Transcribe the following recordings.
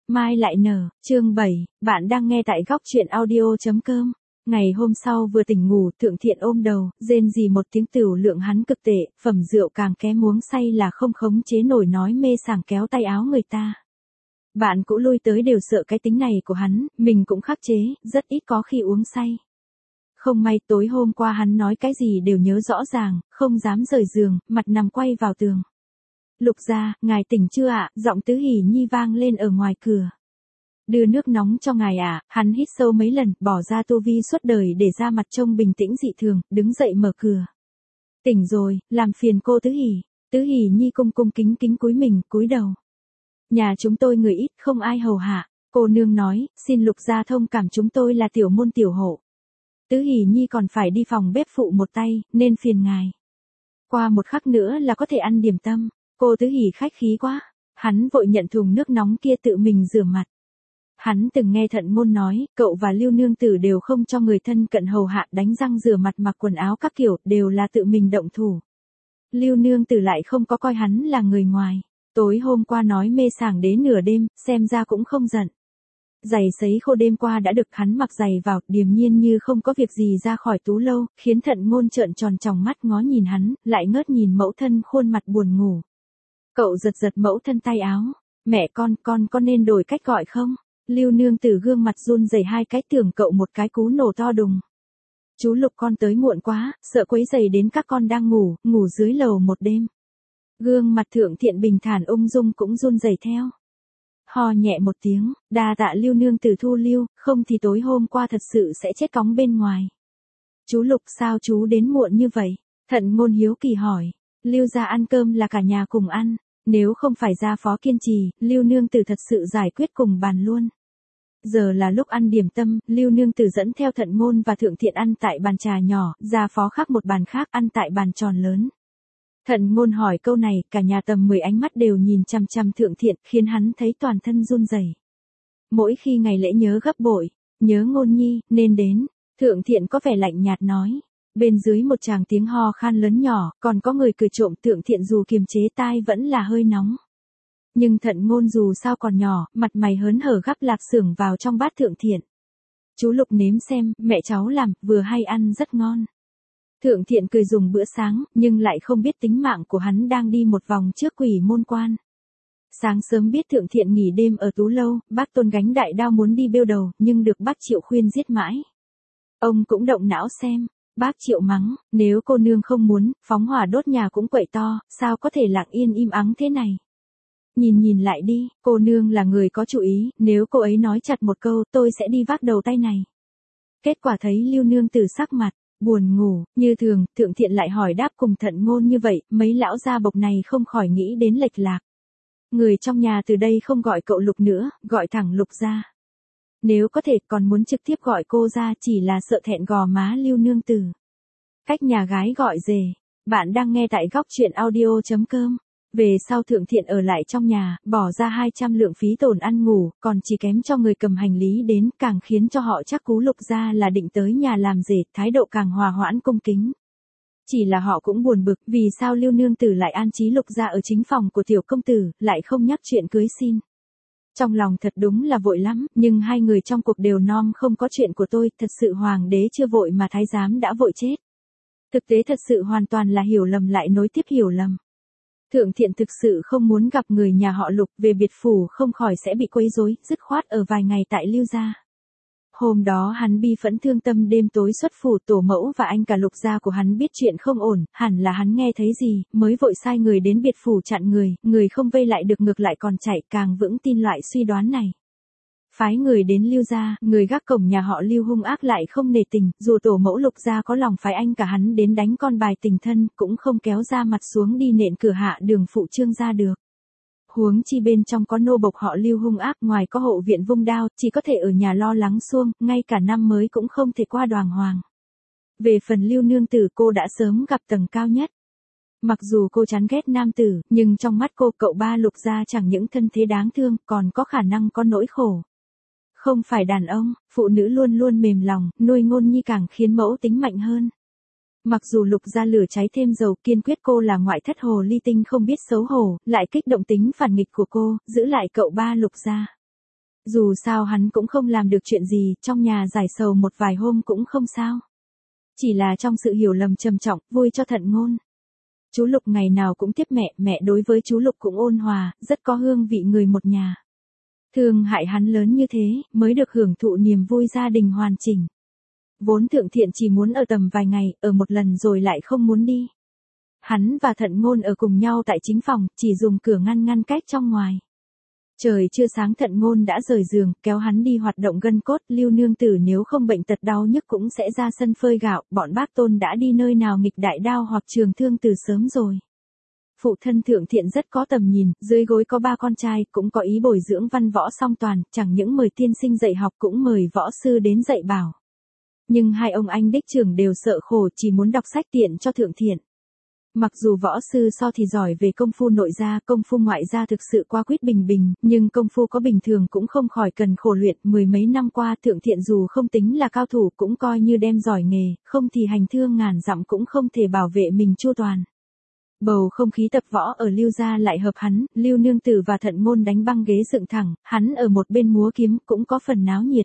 Mai lại nở, chương 7, bạn đang nghe tại góc truyện audio.com. Ngày hôm sau vừa tỉnh ngủ, Thượng Thiện ôm đầu, rên rỉ một tiếng, tửu lượng hắn cực tệ, phẩm rượu càng kém, uống say là không khống chế nổi, nói mê sảng kéo tay áo người ta. Bạn cũ lui tới đều sợ cái tính này của hắn, mình cũng khắc chế, rất ít có khi uống say. Không may tối hôm qua hắn nói cái gì đều nhớ rõ ràng, không dám rời giường, mặt nằm quay vào tường. Lục gia, ngài tỉnh chưa ạ? Giọng Tứ Hỷ Nhi vang lên ở ngoài cửa. Đưa nước nóng cho ngài ạ. Hắn hít sâu mấy lần, bỏ ra tu vi suốt đời để ra mặt trông bình tĩnh dị thường, đứng dậy mở cửa. Tỉnh rồi, làm phiền cô Tứ Hỷ. Tứ Hỷ Nhi cung cung kính kính cúi mình, cúi đầu. Nhà chúng tôi người ít, không ai hầu hạ. Cô nương nói, xin Lục gia thông cảm, chúng tôi là tiểu môn tiểu hộ. Tứ Hỷ Nhi còn phải đi phòng bếp phụ một tay, nên phiền ngài. Qua một khắc nữa là có thể ăn điểm tâm. Cô Tứ Hỷ khách khí quá. Hắn vội nhận thùng nước nóng kia tự mình rửa mặt. Hắn từng nghe Thận Ngôn nói, cậu và Lưu Nương Tử đều không cho người thân cận hầu hạ, đánh răng rửa mặt, mặc quần áo các kiểu, đều là tự mình động thủ. Lưu Nương Tử lại không có coi hắn là người ngoài. Tối hôm qua nói mê sảng đến nửa đêm, xem ra cũng không giận. Giày sấy khô đêm qua đã được hắn mặc giày vào, điềm nhiên như không có việc gì ra khỏi tú lâu, khiến Thận Ngôn trợn tròn tròng mắt ngó nhìn hắn, lại ngớt nhìn mẫu thân khuôn mặt buồn ngủ. Cậu giật giật mẫu thân tay áo. Mẹ con có nên đổi cách gọi không? Lưu Nương Tử gương mặt run rẩy hai cái, tưởng cậu một cái cú nổ to đùng. Chú Lục con tới muộn quá, sợ quấy rầy đến các con đang ngủ dưới lầu một đêm. Gương mặt Thượng Thiện bình thản ung dung cũng run rẩy theo. Ho nhẹ một tiếng, đa tạ Lưu Nương Tử thu lưu, không thì tối hôm qua thật sự sẽ chết cóng bên ngoài. Chú Lục sao chú đến muộn như vậy? Thận Ngôn hiếu kỳ hỏi. Lưu gia ăn cơm là cả nhà cùng ăn, nếu không phải gia phó kiên trì, Lưu Nương Tử thật sự giải quyết cùng bàn luôn. Giờ là lúc ăn điểm tâm, Lưu Nương Tử dẫn theo Thận Ngôn và Thượng Thiện ăn tại bàn trà nhỏ, gia phó khác một bàn khác ăn tại bàn tròn lớn. Thận Ngôn hỏi câu này, cả nhà tầm 10 ánh mắt đều nhìn chằm chằm Thượng Thiện, khiến hắn thấy toàn thân run rẩy. Mỗi khi ngày lễ nhớ gấp bội, nhớ Ngôn nhi, nên đến. Thượng Thiện có vẻ lạnh nhạt nói. Bên dưới một tràng tiếng ho khan lớn nhỏ, còn có người cười trộm. Thượng Thiện dù kiềm chế tai vẫn là hơi nóng. Nhưng Thận Ngôn dù sao còn nhỏ, mặt mày hớn hở gắp lạp xưởng vào trong bát Thượng Thiện. Chú Lục nếm xem, mẹ cháu làm, vừa hay ăn rất ngon. Thượng Thiện cười dùng bữa sáng, nhưng lại không biết tính mạng của hắn đang đi một vòng trước Quỷ Môn Quan. Sáng sớm biết Thượng Thiện nghỉ đêm ở tú lâu, bác Tôn gánh đại đao muốn đi bêu đầu, nhưng được bác Triệu khuyên giết mãi. Ông cũng động não xem. Bác Triệu mắng, nếu cô nương không muốn, phóng hỏa đốt nhà cũng quậy to, sao có thể lặng yên im ắng thế này. Nhìn lại đi, cô nương là người có chủ ý, nếu cô ấy nói chặt một câu, tôi sẽ đi vác đầu tay này. Kết quả thấy Lưu Nương Tử sắc mặt buồn ngủ, như thường, Thượng Thiện lại hỏi đáp cùng Thận Ngôn như vậy, mấy lão gia bộc này không khỏi nghĩ đến lệch lạc. Người trong nhà từ đây không gọi cậu Lục nữa, gọi thẳng Lục gia. Nếu có thể còn muốn trực tiếp gọi cô ra, chỉ là sợ thẹn gò má Lưu Nương Tử. Cách nhà gái gọi rể. Bạn đang nghe tại góc truyện audio.com. Về sau Thượng Thiện ở lại trong nhà, bỏ ra 200 lượng phí tổn ăn ngủ, còn chỉ kém cho người cầm hành lý đến, càng khiến cho họ chắc cú Lục gia là định tới nhà làm rể, thái độ càng hòa hoãn cung kính. Chỉ là họ cũng buồn bực, vì sao Lưu Nương Tử lại an trí Lục gia ở chính phòng của tiểu công tử, lại không nhắc chuyện cưới xin. Trong lòng thật đúng là vội lắm, nhưng hai người trong cuộc đều non không có chuyện của tôi, thật sự hoàng đế chưa vội mà thái giám đã vội chết. Thực tế thật sự hoàn toàn là hiểu lầm lại nối tiếp hiểu lầm. Thượng Thiện thực sự không muốn gặp người nhà họ Lục, về biệt phủ không khỏi sẽ bị quấy rối, dứt khoát ở vài ngày tại Lưu gia. Hôm đó hắn bi phẫn thương tâm, đêm tối xuất phủ, tổ mẫu và anh cả Lục gia của hắn biết chuyện không ổn, hẳn là hắn nghe thấy gì, mới vội sai người đến biệt phủ chặn người không vây lại được ngược lại còn chạy, càng vững tin loại suy đoán này. Phái người đến Lưu gia, người gác cổng nhà họ Lưu hung ác lại không nể tình, dù tổ mẫu Lục gia có lòng phái anh cả hắn đến đánh con bài tình thân, cũng không kéo ra mặt xuống đi nện cửa hạ đường phụ Trương gia được. Huống chi bên trong có nô bộc họ Lưu hung ác, ngoài có hộ viện vung đao, chỉ có thể ở nhà lo lắng xuông, ngay cả năm mới cũng không thể qua đoàng hoàng. Về phần Lưu Nương Tử, cô đã sớm gặp tầng cao nhất. Mặc dù cô chán ghét nam tử, nhưng trong mắt cô, cậu ba Lục gia chẳng những thân thế đáng thương, còn có khả năng có nỗi khổ. Không phải đàn ông, phụ nữ luôn luôn mềm lòng, nuôi Ngôn nhi càng khiến mẫu tính mạnh hơn. Mặc dù Lục gia lửa cháy thêm dầu, kiên quyết cô là ngoại thất hồ ly tinh không biết xấu hổ, lại kích động tính phản nghịch của cô, giữ lại cậu ba Lục gia. Dù sao hắn cũng không làm được chuyện gì, trong nhà giải sầu một vài hôm cũng không sao. Chỉ là trong sự hiểu lầm trầm trọng, vui cho Thận Ngôn. Chú Lục ngày nào cũng tiếp mẹ đối với chú Lục cũng ôn hòa, rất có hương vị người một nhà. Thương hại hắn lớn như thế, mới được hưởng thụ niềm vui gia đình hoàn chỉnh. Vốn Thượng Thiện chỉ muốn ở tầm vài ngày, ở một lần rồi lại không muốn đi. Hắn và Thận Ngôn ở cùng nhau tại chính phòng, chỉ dùng cửa ngăn cách trong ngoài. Trời chưa sáng Thận Ngôn đã rời giường, kéo hắn đi hoạt động gân cốt, Lưu nương tử nếu không bệnh tật đau nhức cũng sẽ ra sân phơi gạo, bọn bác Tôn đã đi nơi nào nghịch đại đao hoặc trường thương từ sớm rồi. Phụ thân Thượng Thiện rất có tầm nhìn, dưới gối có 3 con trai, cũng có ý bồi dưỡng văn võ song toàn, chẳng những mời tiên sinh dạy học cũng mời võ sư đến dạy bảo. Nhưng hai ông anh đích trưởng đều sợ khổ, chỉ muốn đọc sách tiện cho Thượng Thiện. Mặc dù võ sư so thì giỏi về công phu nội gia, công phu ngoại gia thực sự qua quýt bình bình, nhưng công phu có bình thường cũng không khỏi cần khổ luyện. Mười mấy năm qua Thượng Thiện dù không tính là cao thủ cũng coi như đem giỏi nghề, không thì hành thương ngàn dặm cũng không thể bảo vệ mình chu toàn. Bầu không khí tập võ ở Lưu gia lại hợp hắn, Lưu nương tử và Thận Ngôn đánh băng ghế dựng thẳng, hắn ở một bên múa kiếm cũng có phần náo nhiệt.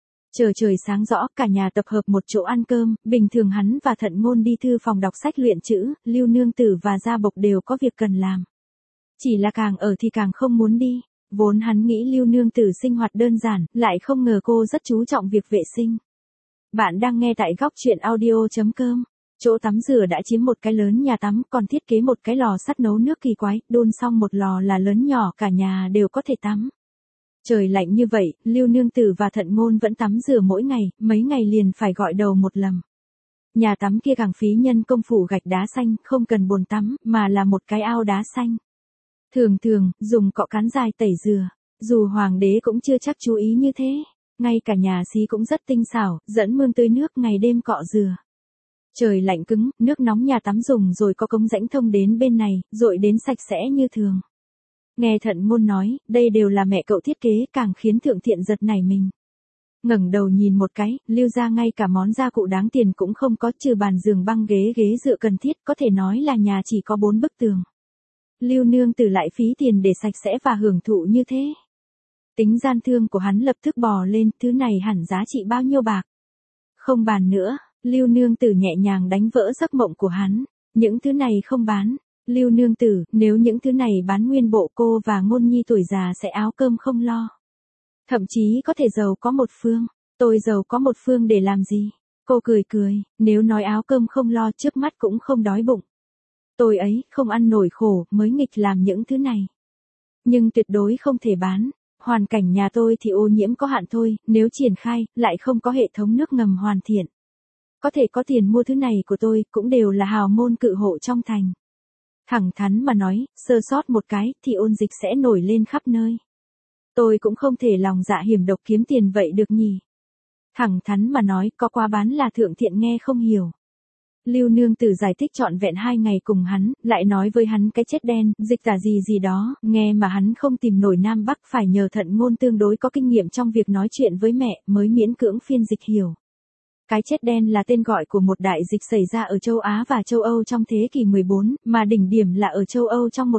Trời sáng rõ, cả nhà tập hợp một chỗ ăn cơm, bình thường hắn và Thận Ngôn đi thư phòng đọc sách luyện chữ, Lưu nương tử và Gia Bộc đều có việc cần làm. Chỉ là càng ở thì càng không muốn đi, vốn hắn nghĩ Lưu nương tử sinh hoạt đơn giản, lại không ngờ cô rất chú trọng việc vệ sinh. Bạn đang nghe tại góc truyện audio.com. Chỗ tắm rửa đã chiếm một cái lớn nhà tắm, còn thiết kế một cái lò sắt nấu nước kỳ quái, đun xong một lò là lớn nhỏ cả nhà đều có thể tắm. Trời lạnh như vậy, Lưu nương tử và Thận Ngôn vẫn tắm rửa mỗi ngày, mấy ngày liền phải gọi đầu một lần. Nhà tắm kia càng phí nhân công phủ gạch đá xanh, không cần bồn tắm, mà là một cái ao đá xanh. Thường dùng cọ cán dài tẩy rửa, dù hoàng đế cũng chưa chắc chú ý như thế. Ngay cả nhà xí cũng rất tinh xảo, dẫn mương tưới nước ngày đêm cọ rửa. Trời lạnh cứng, nước nóng nhà tắm dùng rồi có cống rãnh thông đến bên này, dội đến sạch sẽ như thường. Nghe Thận Ngôn nói, đây đều là mẹ cậu thiết kế, càng khiến Thượng Thiện giật nảy mình. Ngẩng đầu nhìn một cái, Lưu gia ngay cả món gia cụ đáng tiền cũng không có, trừ bàn giường băng ghế dựa cần thiết, có thể nói là nhà chỉ có 4 bức tường. Lưu nương tử lại phí tiền để sạch sẽ và hưởng thụ như thế. Tính gian thương của hắn lập tức bò lên, thứ này hẳn giá trị bao nhiêu bạc. Không bàn nữa, Lưu nương tử nhẹ nhàng đánh vỡ giấc mộng của hắn. Những thứ này không bán. Lưu nương tử, nếu những thứ này bán nguyên bộ cô và Ngôn nhi tuổi già sẽ áo cơm không lo. Thậm chí có thể giàu có một phương. Tôi giàu có một phương để làm gì? Cô cười, nếu nói áo cơm không lo trước mắt cũng không đói bụng. Tôi ấy, không ăn nổi khổ, mới nghịch làm những thứ này. Nhưng tuyệt đối không thể bán. Hoàn cảnh nhà tôi thì ô nhiễm có hạn thôi, nếu triển khai, lại không có hệ thống nước ngầm hoàn thiện. Có thể có tiền mua thứ này của tôi, cũng đều là hào môn cự hộ trong thành. Thẳng thắn mà nói, sơ sót một cái, thì ôn dịch sẽ nổi lên khắp nơi. Tôi cũng không thể lòng dạ hiểm độc kiếm tiền vậy được nhỉ. Thẳng thắn mà nói, có quá bán là Thượng Thiện nghe không hiểu. Lưu nương tử giải thích trọn vẹn 2 ngày cùng hắn, lại nói với hắn cái chết đen, dịch tả gì đó, nghe mà hắn không tìm nổi Nam Bắc, phải nhờ Thận Ngôn tương đối có kinh nghiệm trong việc nói chuyện với mẹ, mới miễn cưỡng phiên dịch hiểu. Cái chết đen là tên gọi của một đại dịch xảy ra ở châu Á và châu Âu trong thế kỷ 14, mà đỉnh điểm là ở châu Âu trong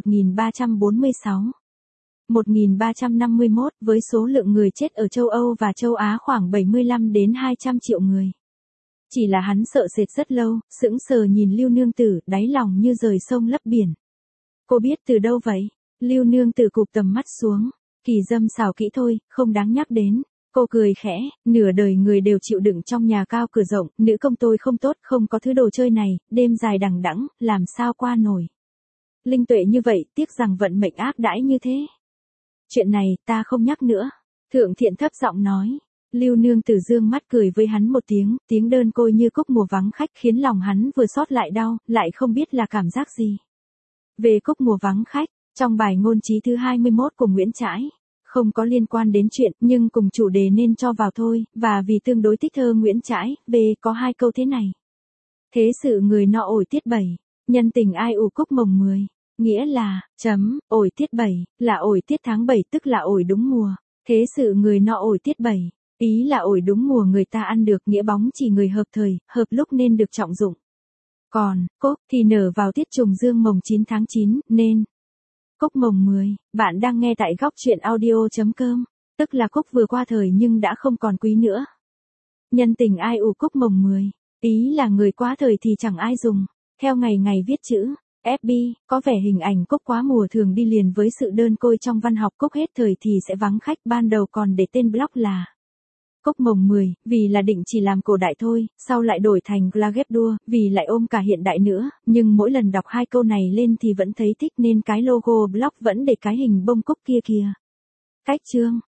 1346. 1351, với số lượng người chết ở châu Âu và châu Á khoảng 75 đến 200 triệu người. Chỉ là hắn sợ sệt rất lâu, sững sờ nhìn Lưu nương tử, đáy lòng như rời sông lấp biển. Cô biết từ đâu vậy? Lưu nương tử cụp tầm mắt xuống. Kỳ dâm xảo kỹ thôi, không đáng nhắc đến. Cô cười khẽ, nửa đời người đều chịu đựng trong nhà cao cửa rộng, nữ công tôi không tốt, không có thứ đồ chơi này, đêm dài đằng đẵng, làm sao qua nổi. Linh tuệ như vậy, tiếc rằng vận mệnh ác đãi như thế. Chuyện này, ta không nhắc nữa. Thượng Thiện thấp giọng nói. Lưu nương tử dương mắt cười với hắn một tiếng đơn côi như cúc mùa vắng khách khiến lòng hắn vừa xót lại đau, lại không biết là cảm giác gì. Về cúc mùa vắng khách, trong bài ngôn chí thứ 21 của Nguyễn Trãi, không có liên quan đến chuyện, nhưng cùng chủ đề nên cho vào thôi, và vì tương đối thích thơ Nguyễn Trãi, B có 2 câu thế này. Thế sự người nọ ổi tiết 7, nhân tình ai ủ cúc mồng 10. Nghĩa là, ổi tiết 7, là ổi tiết tháng 7 tức là ổi đúng mùa. Thế sự người nọ ổi tiết 7, ý là ổi đúng mùa người ta ăn được, nghĩa bóng chỉ người hợp thời, hợp lúc nên được trọng dụng. Còn, cúc thì nở vào tiết trùng dương mồng 9 tháng 9, nên cúc mồng 10. Bạn đang nghe tại góc truyện audio.com. Tức là cúc vừa qua thời nhưng đã không còn quý nữa. Nhân tình ai ủ cúc mồng 10. Ý là người quá thời thì chẳng ai dùng. Theo ngày ngày viết chữ. FB, có vẻ hình ảnh cúc quá mùa thường đi liền với sự đơn côi trong văn học. Cúc hết thời thì sẽ vắng khách, ban đầu còn để tên blog là Cúc mồng 10, vì là định chỉ làm cổ đại thôi, sau lại đổi thành Glagepdua, vì lại ôm cả hiện đại nữa, nhưng mỗi lần đọc hai câu này lên thì vẫn thấy thích nên cái logo blog vẫn để cái hình bông cúc kia kìa. Cách chương